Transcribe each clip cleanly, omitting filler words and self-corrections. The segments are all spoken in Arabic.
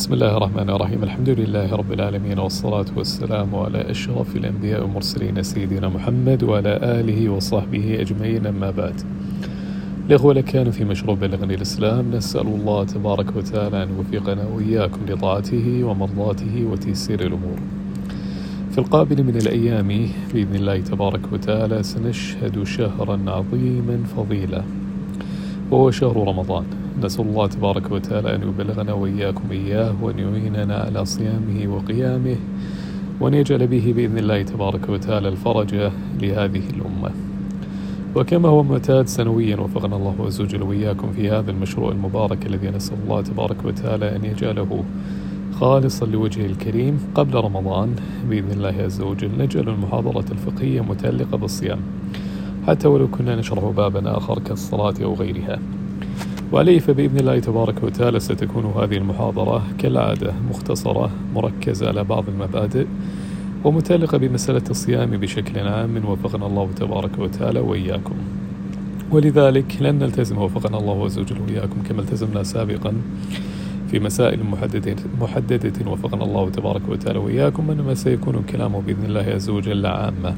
بسم الله الرحمن الرحيم. الحمد لله رب العالمين، والصلاة والسلام على أشرف الأنبياء والمرسلين سيدنا محمد وعلى آله وصحبه أجمعين، أما بعد. الأخوة كان في مشروع بلغني الإسلام، نسأل الله تبارك وتعالى أن يوفقنا وإياكم لطاعته ومرضاته وتيسير الأمور. في القابل من الأيام بإذن الله تبارك وتعالى سنشهد شهرا عظيما فضيلا، وهو شهر رمضان. نسأل الله تبارك وتعالى أن يبلغنا وإياكم إياه، وأن يعيننا على صيامه وقيامه، وأن يجعل به بإذن الله تبارك وتعالى الفرج لهذه الأمة. وكما هو معتاد سنويا وفقنا الله عز وجل وإياكم في هذا المشروع المبارك الذي نسأل الله تبارك وتعالى أن يجعله خالصا لوجهه الكريم، قبل رمضان بإذن الله عز وجل نجعل المحاضرة الفقهية متعلقة بالصيام، حتى ولو كنا نشرح بابا آخر كالصلاة أو غيرها. وعليه فبإذن الله تبارك وتعالى ستكون هذه المحاضرة كالعادة مختصرة مركزة على بعض المبادئ ومتعلقة بمسألة الصيام بشكل عام، وفقنا الله تبارك وتعالى وإياكم. ولذلك لن نلتزم وفقنا الله عز وجل وإياكم كما التزمنا سابقا في مسائل محددة وفقنا الله تبارك وتعالى وإياكم، إنما سيكون الكلام بإذن الله عز وجل عامة،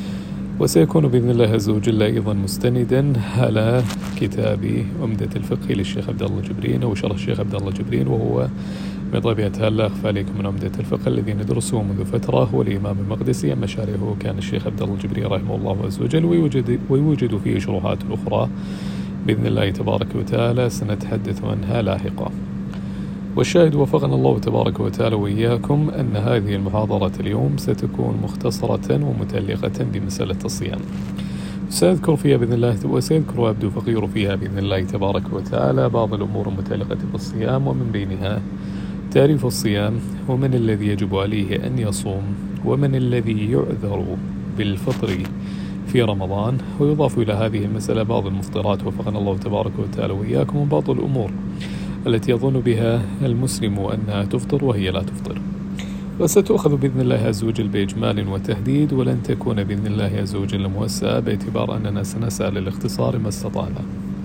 وسيكون بإذن الله عز وجل أيضا مستندا على كتاب عمدة الفقه للشيخ عبد الله جبرين أو شرح الشيخ عبد الله جبرين، وهو بطبيعة لا أخفى عليكم من عمدة الفقه الذي ندرسه منذ فترة هو الإمام المقدسي، أما شارحه كان الشيخ عبد الله جبرين رحمه الله عز وجل، ويوجد فيه شروحات أخرى بإذن الله تبارك وتعالى سنتحدث عنها لاحقا. والشاهد وفقنا الله تبارك وتعالى وإياكم أن هذه المحاضرة اليوم ستكون مختصرة ومتعلقة بمسألة الصيام، سأذكر فيها بإذن الله وسيذكر عبد فقير فيها بإذن الله تبارك وتعالى بعض الأمور المتعلقة بالصيام، ومن بينها تعريف الصيام، ومن الذي يجب عليه أن يصوم، ومن الذي يعذر بالفطر في رمضان، ويضاف إلى هذه المسألة بعض المفطرات وفقنا الله تبارك وتعالى وإياكم، وبعض الأمور التي يظن بها المسلم أنها تفطر وهي لا تفطر. وستؤخذ بإذن الله عز وجل بإجمال وتهديد، ولن تكون بإذن الله عز وجل موسعة، باعتبار أننا سنسعى للاختصار ما استطعنا.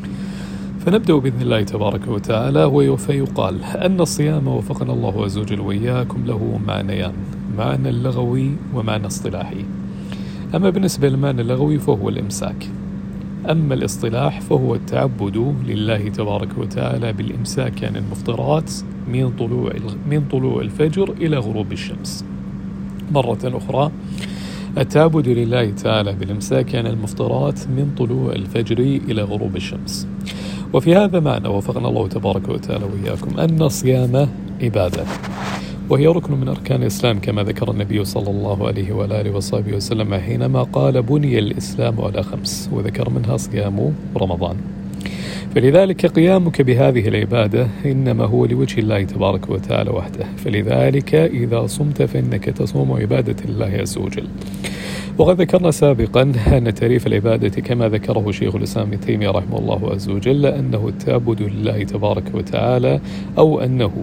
فنبدأ بإذن الله تبارك وتعالى. فيقال أن الصيام وفقنا الله عز وجل وإياكم له معنيان، معنى اللغوي ومعنى اصطلاحي. أما بالنسبة للمعنى اللغوي فهو الإمساك، أما الاصطلاح فهو التعبد لله تبارك وتعالى بالإمساك عن المفطرات من طلوع الفجر إلى غروب الشمس. مرة أخرى، التعبد لله تعالى بالإمساك عن المفطرات من طلوع الفجر إلى غروب الشمس. وفي هذا معنى وفقنا الله تبارك وتعالى وإياكم أن الصيام عبادة، وهي ركن من أركان الإسلام كما ذكر النبي صلى الله عليه وآله وصحبه وسلم حينما قال بني الإسلام على 5، وذكر منها صيام رمضان. فلذلك قيامك بهذه العبادة إنما هو لوجه الله تبارك وتعالى وحده، فلذلك إذا صمت فإنك تصوم عبادة الله عز وجل. وقد ذكرنا سابقا أن تعريف العبادة كما ذكره شيخ الإسلام ابن تيمية رحمه الله عز وجل أنه التعبد لله تبارك وتعالى، أو أنه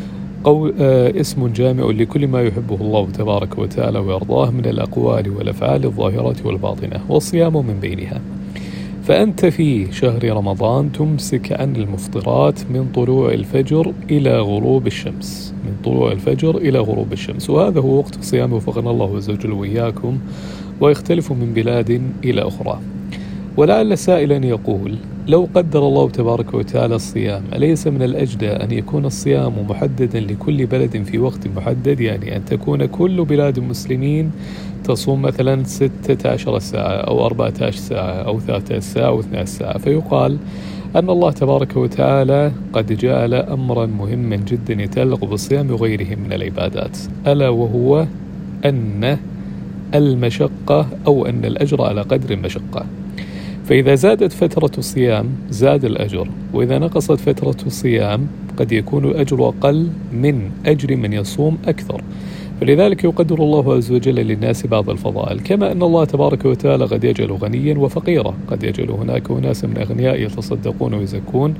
اسم جامع لكل ما يحبه الله تبارك وتعالى ويرضاه من الأقوال والأفعال الظاهرة والباطنة، والصيام من بينها. فأنت في شهر رمضان تمسك عن المفطرات من طلوع الفجر إلى غروب الشمس، من طلوع الفجر إلى غروب الشمس، وهذا هو وقت الصيام وفقنا الله عز وجل وإياكم، ويختلف من بلاد إلى أخرى. ولعل سائلا يقول لو قدر الله تبارك وتعالى الصيام، أليس من الأجدى أن يكون الصيام محددا لكل بلد في وقت محدد، يعني أن تكون كل بلاد المسلمين تصوم مثلا 16 ساعة أو 14 ساعة أو 13 ساعة أو 12 ساعة؟ فيقال أن الله تبارك وتعالى قد جعل أمرا مهما جدا يتعلق بالصيام وغيره من العبادات، ألا وهو أن المشقة أو أن الأجر على قدر المشقة. فإذا زادت فترة الصيام زاد الأجر، وإذا نقصت فترة الصيام قد يكون الأجر أقل من أجر من يصوم أكثر. فلذلك يقدر الله عز وجل للناس بعض الفضائل، كما أن الله تبارك وتعالى قد يجعل غنيا وفقيرا، قد يجعل هناك أناس من أغنياء يتصدقون ويزكون،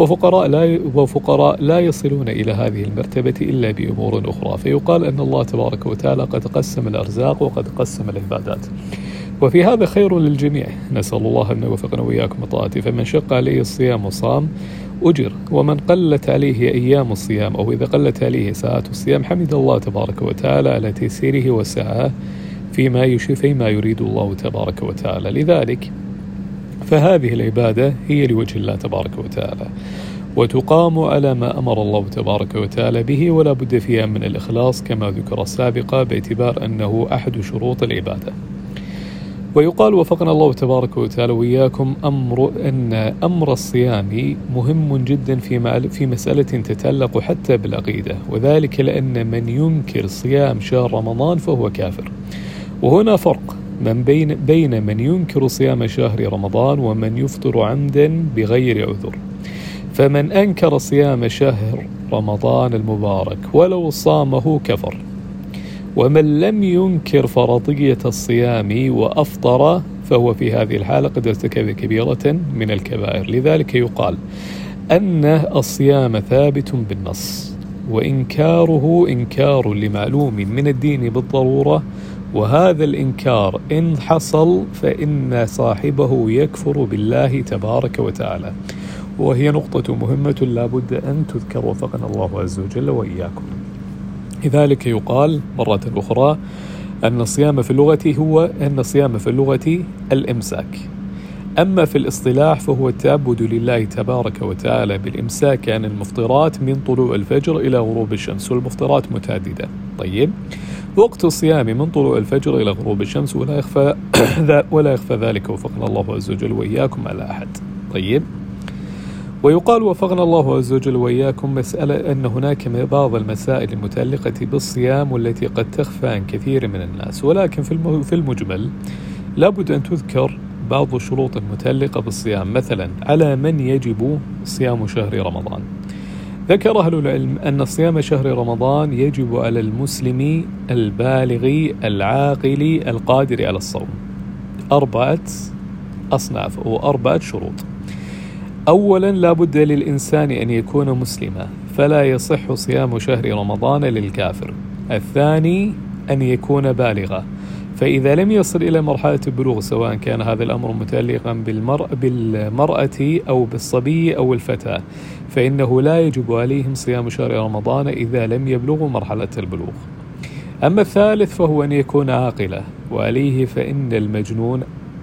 وفقراء لا يصلون إلى هذه المرتبة إلا بأمور أخرى. فيقال أن الله تبارك وتعالى قد قسم الأرزاق وقد قسم العبادات، وفي هذا خير للجميع. نسأل الله أن يوفقنا وإياكم بطاعته. فمن شق عليه الصيام صام، أجر. ومن قلت عليه أيام الصيام أو إذا قلت عليه ساعات الصيام حمد الله تبارك وتعالى على تيسيره وسعاه فيما يريد الله تبارك وتعالى. لذلك فهذه العبادة هي لوجه الله تبارك وتعالى، وتقام على ما أمر الله تبارك وتعالى به، ولا بد فيها من الإخلاص كما ذكر سابقا، باعتبار أنه أحد شروط العبادة. ويقال وفقنا الله تبارك وتعالى وإياكم أن أمر الصيام مهم جدا في مسألة تتعلق حتى بالعقيدة، وذلك لأن من ينكر صيام شهر رمضان فهو كافر. وهنا فرق بين من ينكر صيام شهر رمضان ومن يفطر عمدا بغير عذر. فمن أنكر صيام شهر رمضان المبارك ولو صامه كفر، ومن لم ينكر فرضية الصيام وأفطر فهو في هذه الحالة قد ارتكب كبيرة من الكبائر. لذلك يقال أن الصيام ثابت بالنص، وإنكاره إنكار لمعلوم من الدين بالضرورة، وهذا الإنكار إن حصل فإن صاحبه يكفر بالله تبارك وتعالى، وهي نقطة مهمة لا بد أن تذكر وفقنا الله عز وجل وإياكم. لذلك يقال مرة أخرى أن الصيام في اللغة الإمساك، أما في الاصطلاح فهو التعبد لله تبارك وتعالى بالإمساك عن المفطرات من طلوع الفجر إلى غروب الشمس، والمفطرات متعددة. طيب، وقت الصيام من طلوع الفجر إلى غروب الشمس، ولا يخفى ذلك وفقنا الله عز وجل وإياكم على أحد. طيب، ويقال وفقنا الله عز وجل وإياكم مسألة أن هناك بعض المسائل المتعلقة بالصيام والتي قد تخفى عن كثير من الناس، ولكن في المجمل لابد أن تذكر بعض الشروط المتعلقة بالصيام. مثلا على من يجب صيام شهر رمضان؟ ذكر أهل العلم أن صيام شهر رمضان يجب على المسلم البالغ العاقل القادر على الصوم 4 أصناف أو 4 شروط. أولا، لا بد للإنسان أن يكون مسلما، فلا يصح صيام شهر رمضان للكافر. الثاني، أن يكون بالغا، فإذا لم يصل إلى مرحلة البلوغ، سواء كان هذا الأمر متعلقا بالمرأة أو بالصبي أو الفتاة، فإنه لا يجب عليهم صيام شهر رمضان إذا لم يبلغوا مرحلة البلوغ. أما الثالث فهو أن يكون عاقلا، وعليه فإن المجنون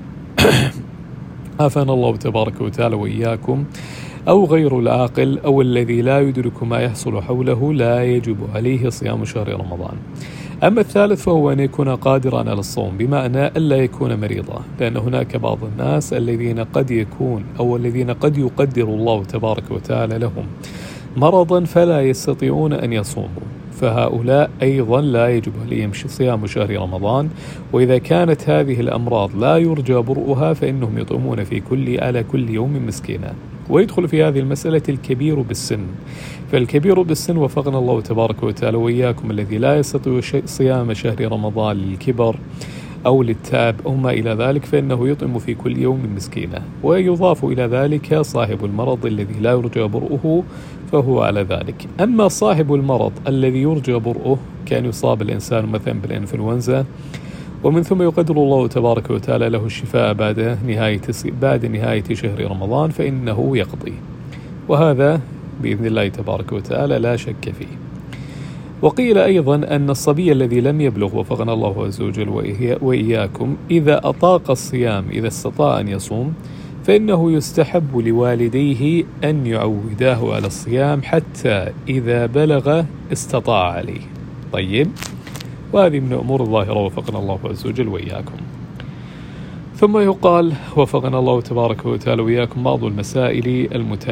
عافانا الله تبارك وتعالى وإياكم أو غير العاقل أو الذي لا يدرك ما يحصل حوله لا يجب عليه صيام شهر رمضان. أما الثالث فهو أن يكون قادرا على الصوم، بمعنى ألا يكون مريضا، لأن هناك بعض الناس الذين قد يقدر الله تبارك وتعالى لهم مرضا فلا يستطيعون أن يصوموا، فهؤلاء أيضا لا يجب عليهم صيام شهر رمضان. وإذا كانت هذه الأمراض لا يرجى برؤها فإنهم يطعمون على كل يوم مسكينا. ويدخل في هذه المسألة الكبير بالسن، فالكبير بالسن وفقنا الله تبارك وتعالى وإياكم الذي لا يستطيع صيام شهر رمضان للكبر أو للتعب أو ما إلى ذلك، فإنه يطعم في كل يوم مسكينة. ويضاف إلى ذلك صاحب المرض الذي لا يرجى برؤه فهو على ذلك. أما صاحب المرض الذي يرجى برؤه، كان يصاب الإنسان مثلا بالإنفلونزا ومن ثم يقدر الله تبارك وتعالى له الشفاء بعد نهاية شهر رمضان، فإنه يقضي، وهذا بإذن الله تبارك وتعالى لا شك فيه. وقيل أيضا أن الصبي الذي لم يبلغ وفقنا الله عز وجل وإياكم إذا أطاق الصيام، إذا استطاع أن يصوم، فإنه يستحب لوالديه أن يعوداه على الصيام حتى إذا بلغ استطاع عليه. طيب، وهذه من أمور الظاهرة وفقنا الله عز وجل وإياكم. ثم يقال وفقنا الله تبارك وتعالى وإياكم بعض المسائل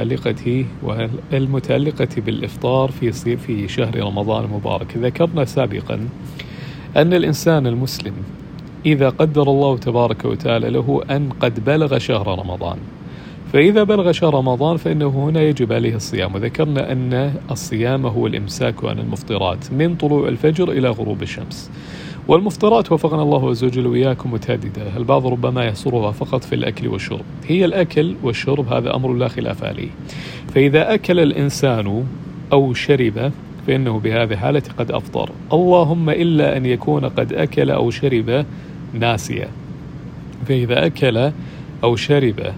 المتعلقة بالإفطار في شهر رمضان المبارك. ذكرنا سابقا أن الإنسان المسلم إذا قدر الله تبارك وتعالى له أن قد بلغ شهر رمضان، فإذا بلغ شهر رمضان فإنه هنا يجب عليه الصيام. وذكرنا أن الصيام هو الإمساك عن المفطرات من طلوع الفجر إلى غروب الشمس، والمفطرات وفقنا الله عز وجل وإياكم متعددة، البعض ربما يحصرها فقط في الأكل والشرب. هي الأكل والشرب هذا أمر لا خلاف عليه، فإذا أكل الإنسان أو شرب فإنه بهذه حالة قد أفطر، اللهم إلا أن يكون قد أكل أو شرب ناسيا. فإذا أكل أو شرب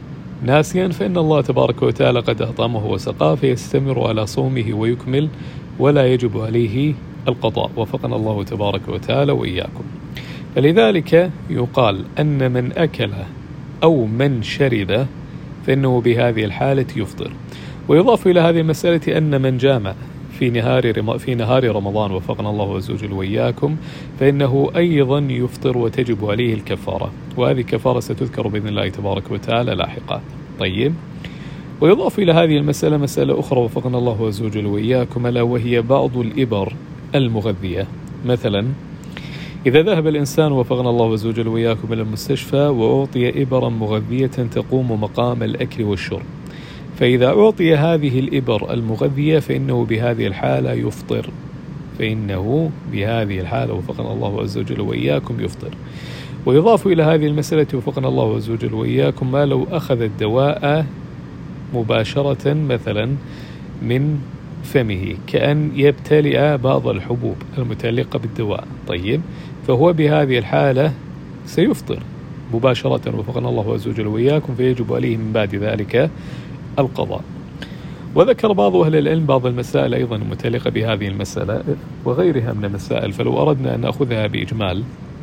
ناسيا فإن الله تبارك وتعالى قد أطعمه وسقاه فيستمر على صومه ويكمل ولا يجب عليه القضاء. وفقنا الله تبارك وتعالى وإياكم. فلذلك يقال أن من أكل أو من شرب فإنه بهذه الحالة يفطر. ويضاف إلى هذه المسألة أن من جامع في نهار رمضان وفقنا الله عز وجل وإياكم فإنه أيضا يفطر وتجب عليه الكفارة، وهذه كفارة ستذكر بإذن الله تبارك وتعالى لاحقا. طيب، ويضاف إلى هذه المسألة مسألة أخرى وفقنا الله عز وجل وإياكم، ألا وهي بعض الإبر المغذية. مثلا إذا ذهب الإنسان وفقنا الله عز وجل وإياكم إلى المستشفى وأعطي إبرا مغذية تقوم مقام الأكل والشرب، فإذا أعطي هذه الإبر المغذية فإنه بهذه الحالة يفطر، فإنه بهذه الحالة وفقنا الله عز وجل وإياكم يفطر. ويضاف إلى هذه المسألة وفقنا الله عز وجل وإياكم ما لو أخذ الدواء مباشرة مثلا من فمه كأن يبتلع بعض الحبوب المتعلقة بالدواء، طيب، فهو بهذه الحالة سيفطر مباشرة وفقنا الله عز وجل وإياكم، فيجب عليه من بعد ذلك القضاء. وذكر بعض أهل العلم بعض المسائل أيضا متعلقة بهذه المسألة وغيرها من المسائل، فلو أردنا أن نأخذها بإجمال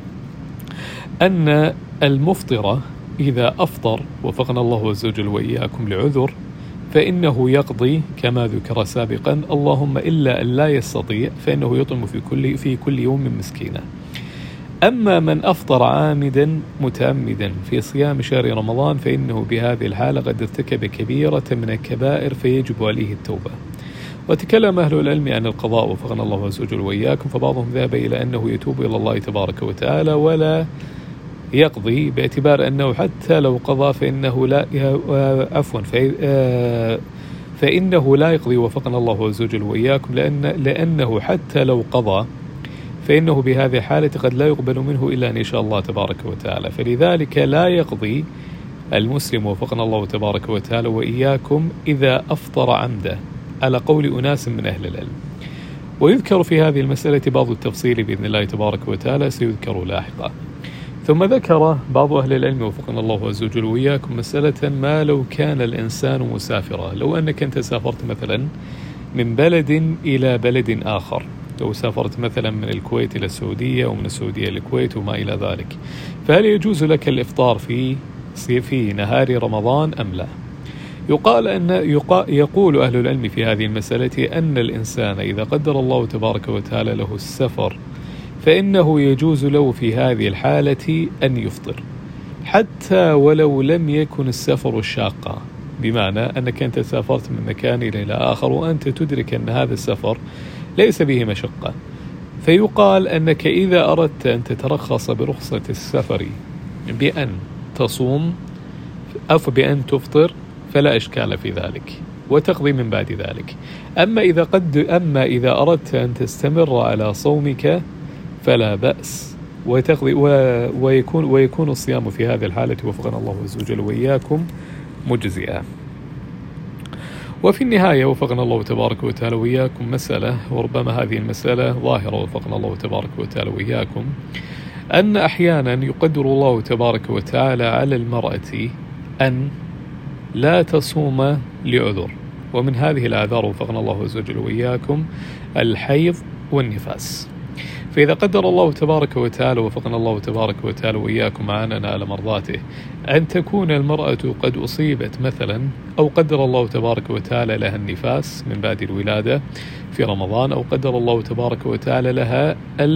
أن المفطر إذا أفطر وفقنا الله عز وجل وإياكم لعذر فإنه يقضي كما ذكر سابقا، اللهم إلا أن لا يستطيع فإنه يطعم في كل يوم مسكينا. أما من أفطر عامدا متعمدا في صيام شهر رمضان فإنه بهذه الحالة قد ارتكب كبيرة من الكبائر فيجب عليه التوبة. وتكلم أهل العلم عن القضاء وفقنا الله عز وجل وإياكم، فبعضهم ذهب إلى أنه يتوب إلى الله تبارك وتعالى ولا يقضي، باعتبار أنه حتى لو قضى فإنه لا فإنه لا يقضي وفقنا الله عز وجل وإياكم، لأنه حتى لو قضى فإنه بهذه الحالة قد لا يقبل منه إلا أن يشاء الله تبارك وتعالى. فلذلك لا يقضي المسلم وفقنا الله تبارك وتعالى وإياكم إذا أفطر عمده على قول أناس من أهل العلم. ويذكر في هذه المسألة بعض التفصيل بإذن الله تبارك وتعالى سيذكر لاحقا. ثم ذكر بعض أهل العلم وفقنا الله عز وجل وإياكم مسألة ما لو كان الإنسان مسافرا، لو أنك أنت سافرت مثلا من بلد إلى بلد آخر، لو سافرت مثلا من الكويت إلى السعودية ومن السعودية إلى الكويت وما إلى ذلك، فهل يجوز لك الإفطار في نهار رمضان أم لا؟ يقول أهل العلم في هذه المسألة أن الإنسان إذا قدر الله تبارك وتعالى له السفر فإنه يجوز له في هذه الحالة أن يفطر حتى ولو لم يكن السفر شاقا، بمعنى أنك أنت سافرت من مكان إلى آخر وأنت تدرك أن هذا السفر ليس به مشقة، فيقال أنك إذا أردت أن تترخص برخصة السفر بأن تصوم أو بأن تفطر فلا إشكال في ذلك وتقضي من بعد ذلك. أما إذا أردت أن تستمر على صومك فلا بأس وتقضي ويكون الصيام في هذه الحالة وفقنا الله عز وجل وإياكم مجزئا. وفي النهاية وفقنا الله تبارك وتعالى وإياكم مسألة، وربما هذه المسألة ظاهرة وفقنا الله تبارك وتعالى وإياكم، أن أحيانا يقدر الله تبارك وتعالى على المرأة أن لا تصوم لعذر، ومن هذه الأعذار وفقنا الله عز وجل وإياكم الحيض والنفاس. فإذا قدر الله تبارك وتعالى وفقنا الله تبارك وتعالى وإياكم معنا على مرضاته أن تكون المرأة قد أصيبت مثلا أو قدر الله تبارك وتعالى لها النفاس من بعد الولادة في رمضان، أو قدر الله تبارك وتعالى لها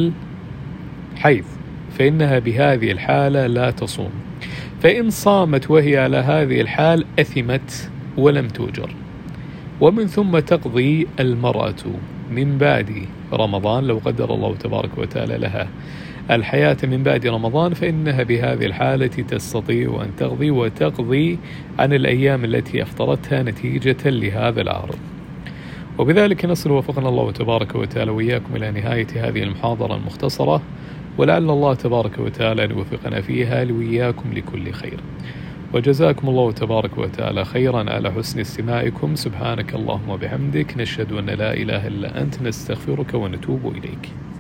الحيض، فإنها بهذه الحالة لا تصوم، فإن صامت وهي على هذه الحال أثمت ولم تؤجر. ومن ثم تقضي المرأة من بعد رمضان لو قدر الله تبارك وتعالى لها الحياة من بعد رمضان، فإنها بهذه الحالة تستطيع أن تقضي وتقضي عن الأيام التي أفطرتها نتيجة لهذا العارض. وبذلك نصل وفقنا الله تبارك وتعالى وإياكم إلى نهاية هذه المحاضرة المختصرة، ولعل الله تبارك وتعالى أن يوفقنا فيها لوإياكم لكل خير. وجزاكم الله تبارك وتعالى خيرا على حسن استماعكم. سبحانك اللهم وبحمدك، نشهد أن لا إله إلا أنت، نستغفرك ونتوب إليك.